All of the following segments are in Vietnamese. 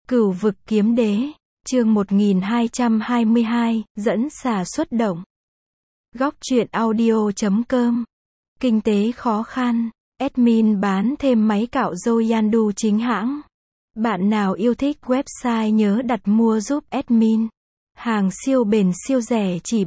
Cửu vực kiếm đế, chương 1222, dẫn xà xuất động. Góc truyện audio.com. Kinh tế khó khăn, admin bán thêm máy cạo râu Yandu chính hãng. Bạn nào yêu thích website nhớ đặt mua giúp admin. Hàng siêu bền siêu rẻ chỉ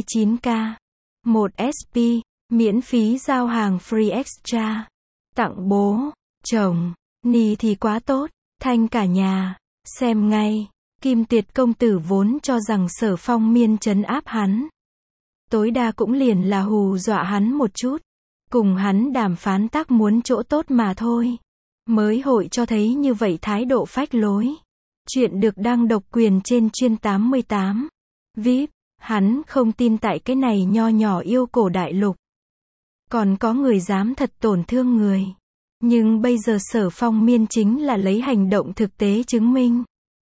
79k. 1 SP, miễn phí giao hàng free extra. Tặng bố, chồng, ni thì quá tốt, thanh cả nhà. Xem ngay, Kim Tuyệt công tử vốn cho rằng Sở Phong Miên trấn áp hắn. Tối đa cũng liền là hù dọa hắn một chút. Cùng hắn đàm phán tác muốn chỗ tốt mà thôi. Mới hội cho thấy như vậy thái độ phách lối. Chuyện được đăng độc quyền trên chuyên 88. VIP, hắn không tin tại cái này nho nhỏ yêu cổ đại lục. Còn có người dám thật tổn thương người. Nhưng bây giờ Sở Phong Miên chính là lấy hành động thực tế chứng minh.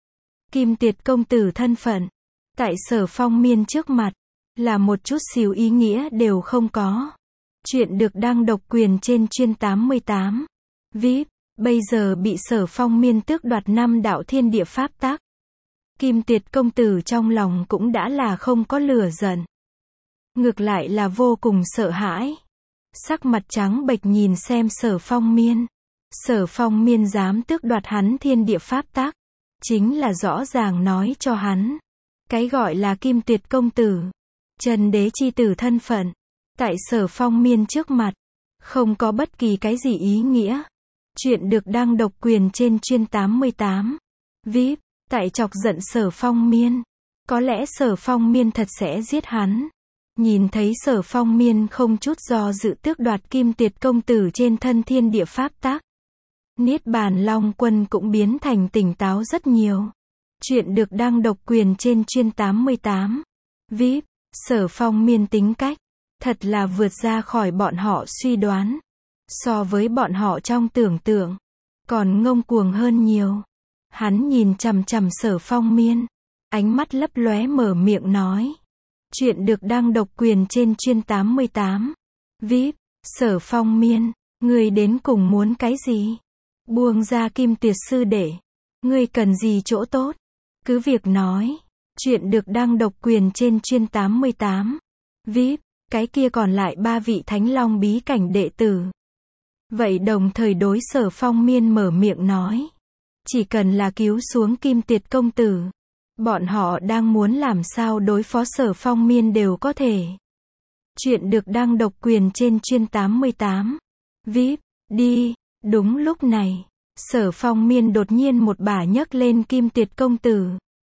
Kim Tuyệt công tử thân phận, tại Sở Phong Miên trước mặt, là một chút xíu ý nghĩa đều không có. Chuyện được đăng độc quyền trên chuyên 88. VIP, bây giờ bị Sở Phong Miên tước đoạt 5 đạo thiên địa pháp tắc. Kim Tuyệt công tử trong lòng cũng đã là không có lửa giận. Ngược lại là vô cùng sợ hãi. Sắc mặt trắng bệch nhìn xem Sở Phong Miên. Sở Phong Miên dám tước đoạt hắn thiên địa pháp tắc, chính là rõ ràng nói cho hắn. Cái gọi là Kim Tuyệt công tử, Trần đế chi tử thân phận, tại Sở Phong Miên trước mặt, không có bất kỳ cái gì ý nghĩa. Chuyện được đăng độc quyền trên chuyên 88. VIP, tại chọc giận Sở Phong Miên. Có lẽ Sở Phong Miên thật sẽ giết hắn. Nhìn thấy Sở Phong Miên không chút do dự tước đoạt Kim Tuyệt công tử trên thân thiên địa pháp tắc, Niết Bàn Long Quân cũng biến thành tỉnh táo rất nhiều. Chuyện được đăng độc quyền trên chuyên 88. VIP, Sở Phong Miên tính cách, thật là vượt ra khỏi bọn họ suy đoán. So với bọn họ trong tưởng tượng, còn ngông cuồng hơn nhiều. Hắn nhìn chằm chằm Sở Phong Miên, ánh mắt lấp lóe mở miệng nói. Chuyện được đăng độc quyền trên chuyên 88. VIP, Sở Phong Miên, ngươi đến cùng muốn cái gì? Buông ra Kim Tuyệt sư đệ. Ngươi cần gì chỗ tốt? Cứ việc nói. Chuyện được đăng độc quyền trên chuyên 88. VIP, cái kia còn lại 3 vị Thánh Long bí cảnh đệ tử. Vậy đồng thời đối Sở Phong Miên mở miệng nói. Chỉ cần là cứu xuống Kim Tuyệt công tử, bọn họ đang muốn làm sao đối phó Sở Phong Miên đều có thể. Chuyện được đăng độc quyền trên chuyên 88. VIP, đi. Đúng lúc này, Sở Phong Miên đột nhiên một bả nhấc lên Kim Tuyệt công tử.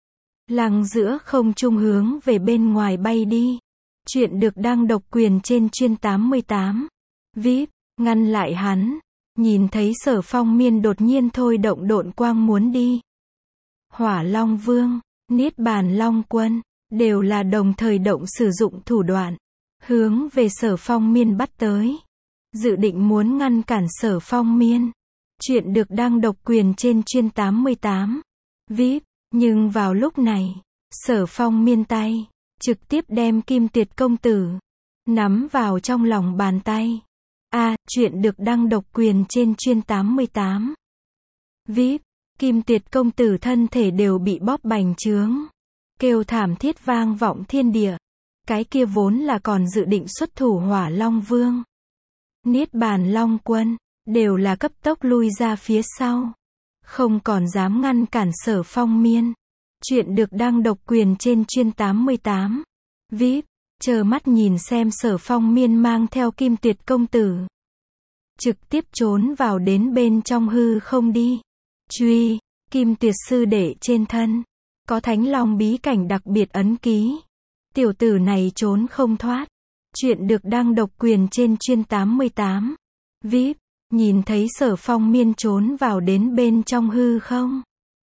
Lăng giữa không trung hướng về bên ngoài bay đi. Chuyện được đăng độc quyền trên chuyên 88. VIP, ngăn lại hắn. Nhìn thấy Sở Phong Miên đột nhiên thôi động độn quang muốn đi. Hỏa Long Vương, Niết Bàn Long Quân, đều là đồng thời động sử dụng thủ đoạn. Hướng về Sở Phong Miên bắt tới. Dự định muốn ngăn cản Sở Phong Miên. Chuyện được đăng độc quyền trên chuyên 88. VIP, nhưng vào lúc này, Sở Phong Miên tay, trực tiếp đem Kim Tuyệt công tử, nắm vào trong lòng bàn tay. Chuyện được đăng độc quyền trên chuyên 88. VIP, Kim Tuyệt công tử thân thể đều bị bóp bành trướng. Kêu thảm thiết vang vọng thiên địa. Cái kia vốn là còn dự định xuất thủ Hỏa Long Vương, Niết Bàn Long Quân, đều là cấp tốc lui ra phía sau. Không còn dám ngăn cản Sở Phong Miên. Chuyện được đăng độc quyền trên chuyên 88. VIP, chờ mắt nhìn xem Sở Phong Miên mang theo Kim Tuyệt công tử. Trực tiếp trốn vào đến bên trong hư không đi. Truy, Kim Tuyệt sư đệ trên thân. Có Thánh Long bí cảnh đặc biệt ấn ký. Tiểu tử này trốn không thoát. Chuyện được đăng độc quyền trên chuyên 88. VIP, nhìn thấy Sở Phong Miên trốn vào đến bên trong hư không.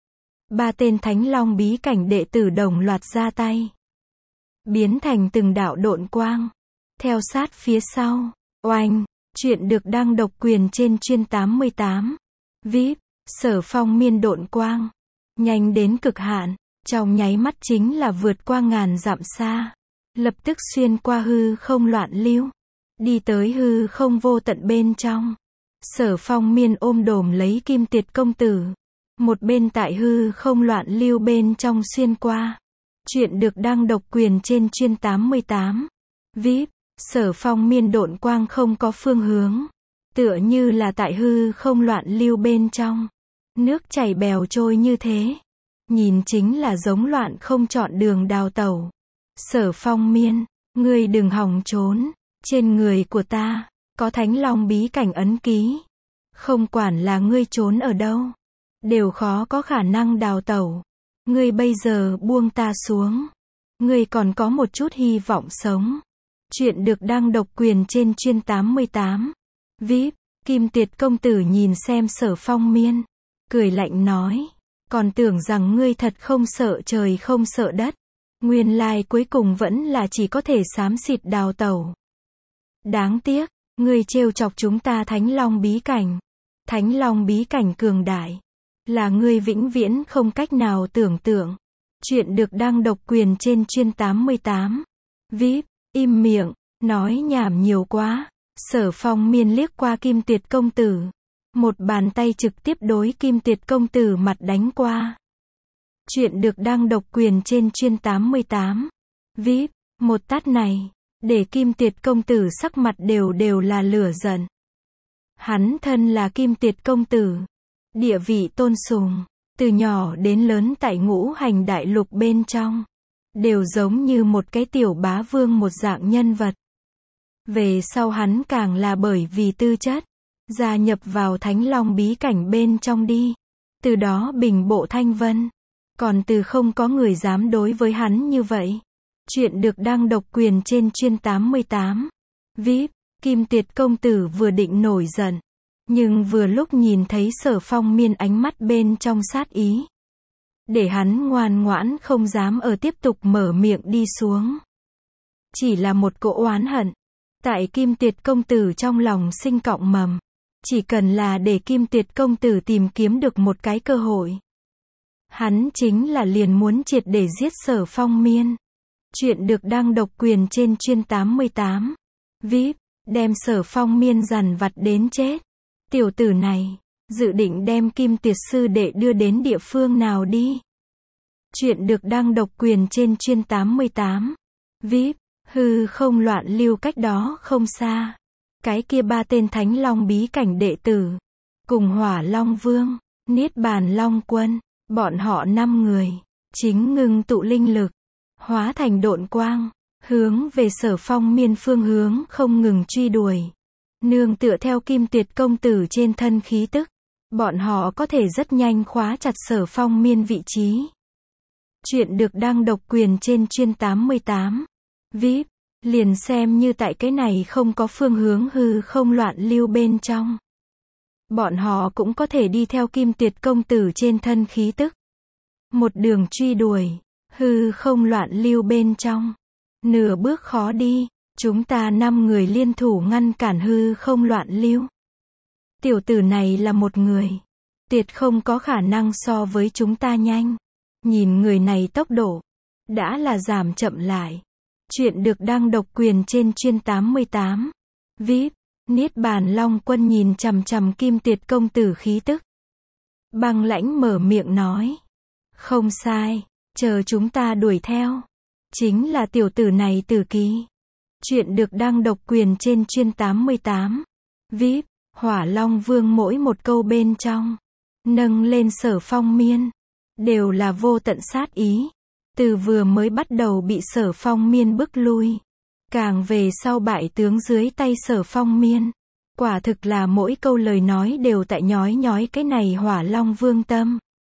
3 tên Thánh Long bí cảnh đệ tử đồng loạt ra tay. Biến thành từng đạo độn quang. Theo sát phía sau. Oanh, chuyện được đăng độc quyền trên chuyên 88. VIP, Sở Phong Miên độn quang. Nhanh đến cực hạn. Trong nháy mắt chính là vượt qua ngàn dặm xa. Lập tức xuyên qua hư không loạn lưu. Đi tới hư không vô tận bên trong. Sở Phong Miên ôm đồm lấy Kim Tuyệt công tử. một bên tại hư không loạn lưu bên trong xuyên qua. Chuyện được đăng độc quyền trên chuyên 88. VIP, Sở Phong miên độn quang không có phương hướng. Tựa như là tại hư không loạn lưu bên trong. Nước chảy bèo trôi như thế. Nhìn chính là giống loạn không chọn đường đào tẩu. Sở Phong miên, ngươi đừng hòng trốn. Trên người của ta, có Thánh Long bí cảnh ấn ký. Không quản là ngươi trốn ở đâu, đều khó có khả năng đào tẩu. Ngươi bây giờ buông ta xuống. Ngươi còn có một chút hy vọng sống. Chuyện được đăng độc quyền trên chuyên 88. VIP, Kim Tuyệt công tử nhìn xem Sở Phong miên. Cười lạnh nói. Còn tưởng rằng ngươi thật không sợ trời không sợ đất. Nguyên lai cuối cùng vẫn là chỉ có thể xám xịt đào tẩu. Đáng tiếc, ngươi trêu chọc chúng ta Thánh Long bí cảnh. Thánh Long bí cảnh cường đại. Là ngươi vĩnh viễn không cách nào tưởng tượng. Chuyện được đăng độc quyền trên chuyên 88. VIP, im miệng, nói nhảm nhiều quá. Sở Phong miên liếc qua Kim Tuyệt công tử. Một bàn tay trực tiếp đối Kim Tuyệt công tử mặt đánh qua. Chuyện được đăng độc quyền trên chuyên 88. VIP, một tát này, để Kim Tuyệt công tử sắc mặt đều là lửa giận. Hắn thân là Kim Tuyệt công tử. Địa vị tôn sùng, từ nhỏ đến lớn tại ngũ hành đại lục bên trong. Đều giống như một cái tiểu bá vương một dạng nhân vật. Về sau hắn càng là bởi vì tư chất, gia nhập vào Thánh Long bí cảnh bên trong đi. Từ đó bình bộ thanh vân. Còn từ không có người dám đối với hắn như vậy. Chuyện được đăng độc quyền trên chuyên 88. VIP, Kim Tuyệt công tử vừa định nổi giận. Nhưng vừa lúc nhìn thấy Sở Phong miên ánh mắt bên trong sát ý. Để hắn ngoan ngoãn không dám ở tiếp tục mở miệng đi xuống. Chỉ là một cỗ oán hận. Tại Kim Tuyệt công tử trong lòng sinh cọng mầm. Chỉ cần là để Kim Tuyệt công tử tìm kiếm được một cái cơ hội. Hắn chính là liền muốn triệt để giết Sở Phong miên. Chuyện được đăng độc quyền trên chuyên 88. VIP, đem Sở Phong miên dằn vặt đến chết. Tiểu tử này, dự định đem Kim Tuyệt sư đệ đưa đến địa phương nào đi. Chuyện được đăng độc quyền trên chuyên 88. VIP, hư không loạn lưu cách đó không xa. Cái kia ba tên Thánh Long bí cảnh đệ tử. Cùng Hỏa Long Vương, Niết Bàn Long Quân, bọn họ 5 người. Chính ngưng tụ linh lực. Hóa thành độn quang. Hướng về Sở Phong miên phương hướng không ngừng truy đuổi. Nương tựa theo Kim Tuyệt công tử trên thân khí tức. Bọn họ có thể rất nhanh khóa chặt Sở Phong miên vị trí. Chuyện được đăng độc quyền trên chuyên 88. VIP, liền xem như tại cái này không có phương hướng hư không loạn lưu bên trong. Bọn họ cũng có thể đi theo Kim Tuyệt công tử trên thân khí tức. Một đường truy đuổi, hư không loạn lưu bên trong. Nửa bước khó đi, chúng ta 5 người liên thủ ngăn cản hư không loạn lưu. Tiểu tử này là một người. Tuyệt không có khả năng so với chúng ta nhanh. Nhìn người này tốc độ, đã là giảm chậm lại. Chuyện được đăng độc quyền trên chuyên 88. VIP, Niết Bàn Long Quân nhìn chằm chằm Kim Tuyệt công tử khí tức. Băng lãnh mở miệng nói. Không sai, chờ chúng ta đuổi theo. Chính là tiểu tử này Tử Kỳ. Chuyện được đăng độc quyền trên chuyên 88. VIP, Hỏa Long Vương mỗi một câu bên trong. Nâng lên Sở Phong miên. Đều là vô tận sát ý. Từ vừa mới bắt đầu bị Sở Phong miên bức lui. Càng về sau bại tướng dưới tay Sở Phong miên. Quả thực là mỗi câu lời nói đều tại nhói nhói cái này Hỏa Long Vương tâm.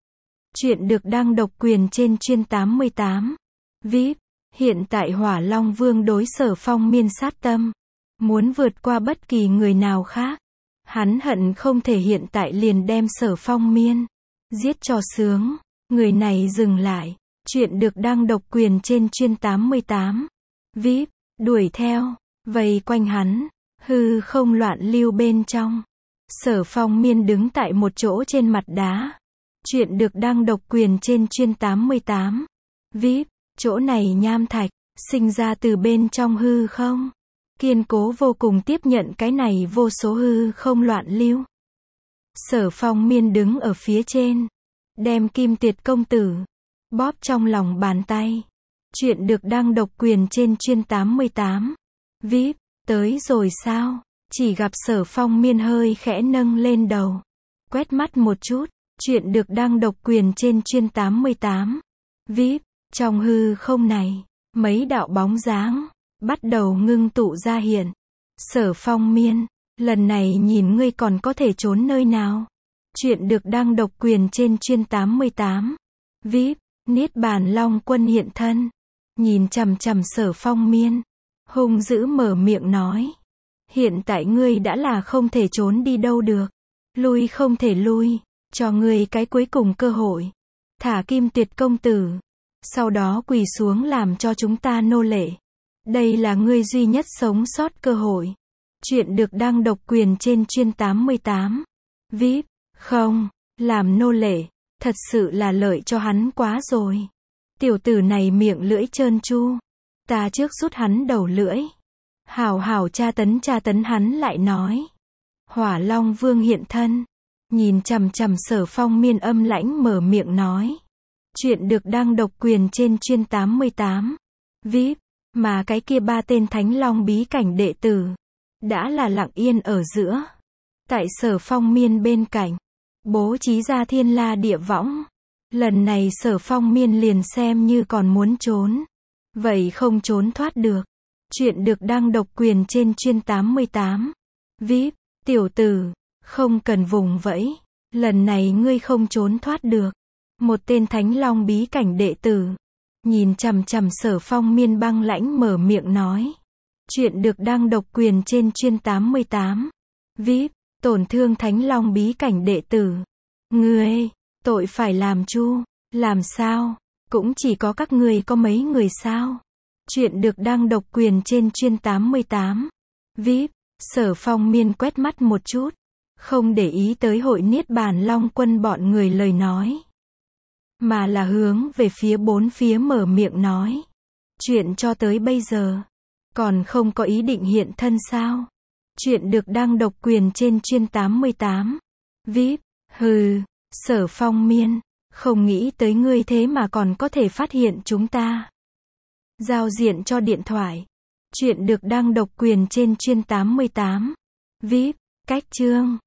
Chuyện được đăng độc quyền trên chuyên 88. VIP, hiện tại Hỏa Long Vương đối Sở Phong miên sát tâm. Muốn vượt qua bất kỳ người nào khác. Hắn hận không thể hiện tại liền đem Sở Phong miên. Giết cho sướng. Người này dừng lại. Chuyện được đăng độc quyền trên chuyên 88. VIP, đuổi theo. Vây quanh hắn. Hư không loạn lưu bên trong. Sở Phong miên đứng tại một chỗ trên mặt đá. Chuyện được đăng độc quyền trên chuyên 88. VIP, chỗ này nham thạch, sinh ra từ bên trong hư không. Kiên cố vô cùng tiếp nhận cái này vô số hư không loạn lưu. Sở Phong miên đứng ở phía trên. đem Kim Tuyệt công tử bóp trong lòng bàn tay. Chuyện được đăng độc quyền trên chuyên 88. VIP, tới rồi sao? Chỉ gặp Sở Phong Miên hơi khẽ nâng lên đầu, quét mắt một chút. Chuyện được đăng độc quyền trên chuyên 88. VIP, trong hư không này, mấy đạo bóng dáng bắt đầu ngưng tụ ra hiện. Sở Phong Miên, lần này nhìn ngươi còn có thể trốn nơi nào? Chuyện được đăng độc quyền trên chuyên 88. VIP, Niết Bàn Long Quân hiện thân, nhìn chằm chằm Sở Phong Miên, hung dữ mở miệng nói: hiện tại ngươi đã là không thể trốn đi đâu được, lui không thể lui, cho ngươi cái cuối cùng cơ hội, thả Kim Tuyệt công tử, sau đó quỳ xuống làm cho chúng ta nô lệ. Đây là ngươi duy nhất sống sót cơ hội. Chuyện được đăng độc quyền trên chuyên 88. VIP, không, làm nô lệ, thật sự là lợi cho hắn quá rồi. Tiểu tử này miệng lưỡi trơn tru, ta trước rút hắn đầu lưỡi, hảo hảo tra tấn hắn lại nói. Hỏa Long Vương hiện thân, nhìn chằm chằm Sở Phong Miên âm lãnh mở miệng nói. Chuyện được đăng độc quyền trên chuyên 88. VIP, mà cái kia ba tên Thánh Long bí cảnh đệ tử đã là lặng yên ở giữa, tại Sở Phong Miên bên cạnh, bố trí ra thiên la địa võng. Lần này Sở Phong Miên liền xem như còn muốn trốn, vậy không trốn thoát được. Chuyện được đăng độc quyền trên chuyên 88. VIP, tiểu tử, không cần vùng vẫy, lần này ngươi không trốn thoát được. Một tên Thánh Long bí cảnh đệ tử nhìn chằm chằm Sở Phong Miên băng lãnh mở miệng nói. Chuyện được đăng độc quyền trên chuyên 88. VIP, tổn thương Thánh Long bí cảnh đệ tử. Ngươi, tội phải làm chu, làm sao? Cũng chỉ có các ngươi có mấy người sao? Chuyện được đăng độc quyền trên chuyên 88. VIP, Sở Phong Miên quét mắt một chút, không để ý tới hội Niết Bàn Long Quân bọn người lời nói, mà là hướng về phía bốn phía mở miệng nói. Chuyện cho tới bây giờ, còn không có ý định hiện thân sao? Chuyện được đăng độc quyền trên chuyên 88. VIP, hừ, Sở Phong Miên, không nghĩ tới ngươi thế mà còn có thể phát hiện chúng ta. Giao diện cho điện thoại. Chuyện được đăng độc quyền trên chuyên 88. VIP, cách chương.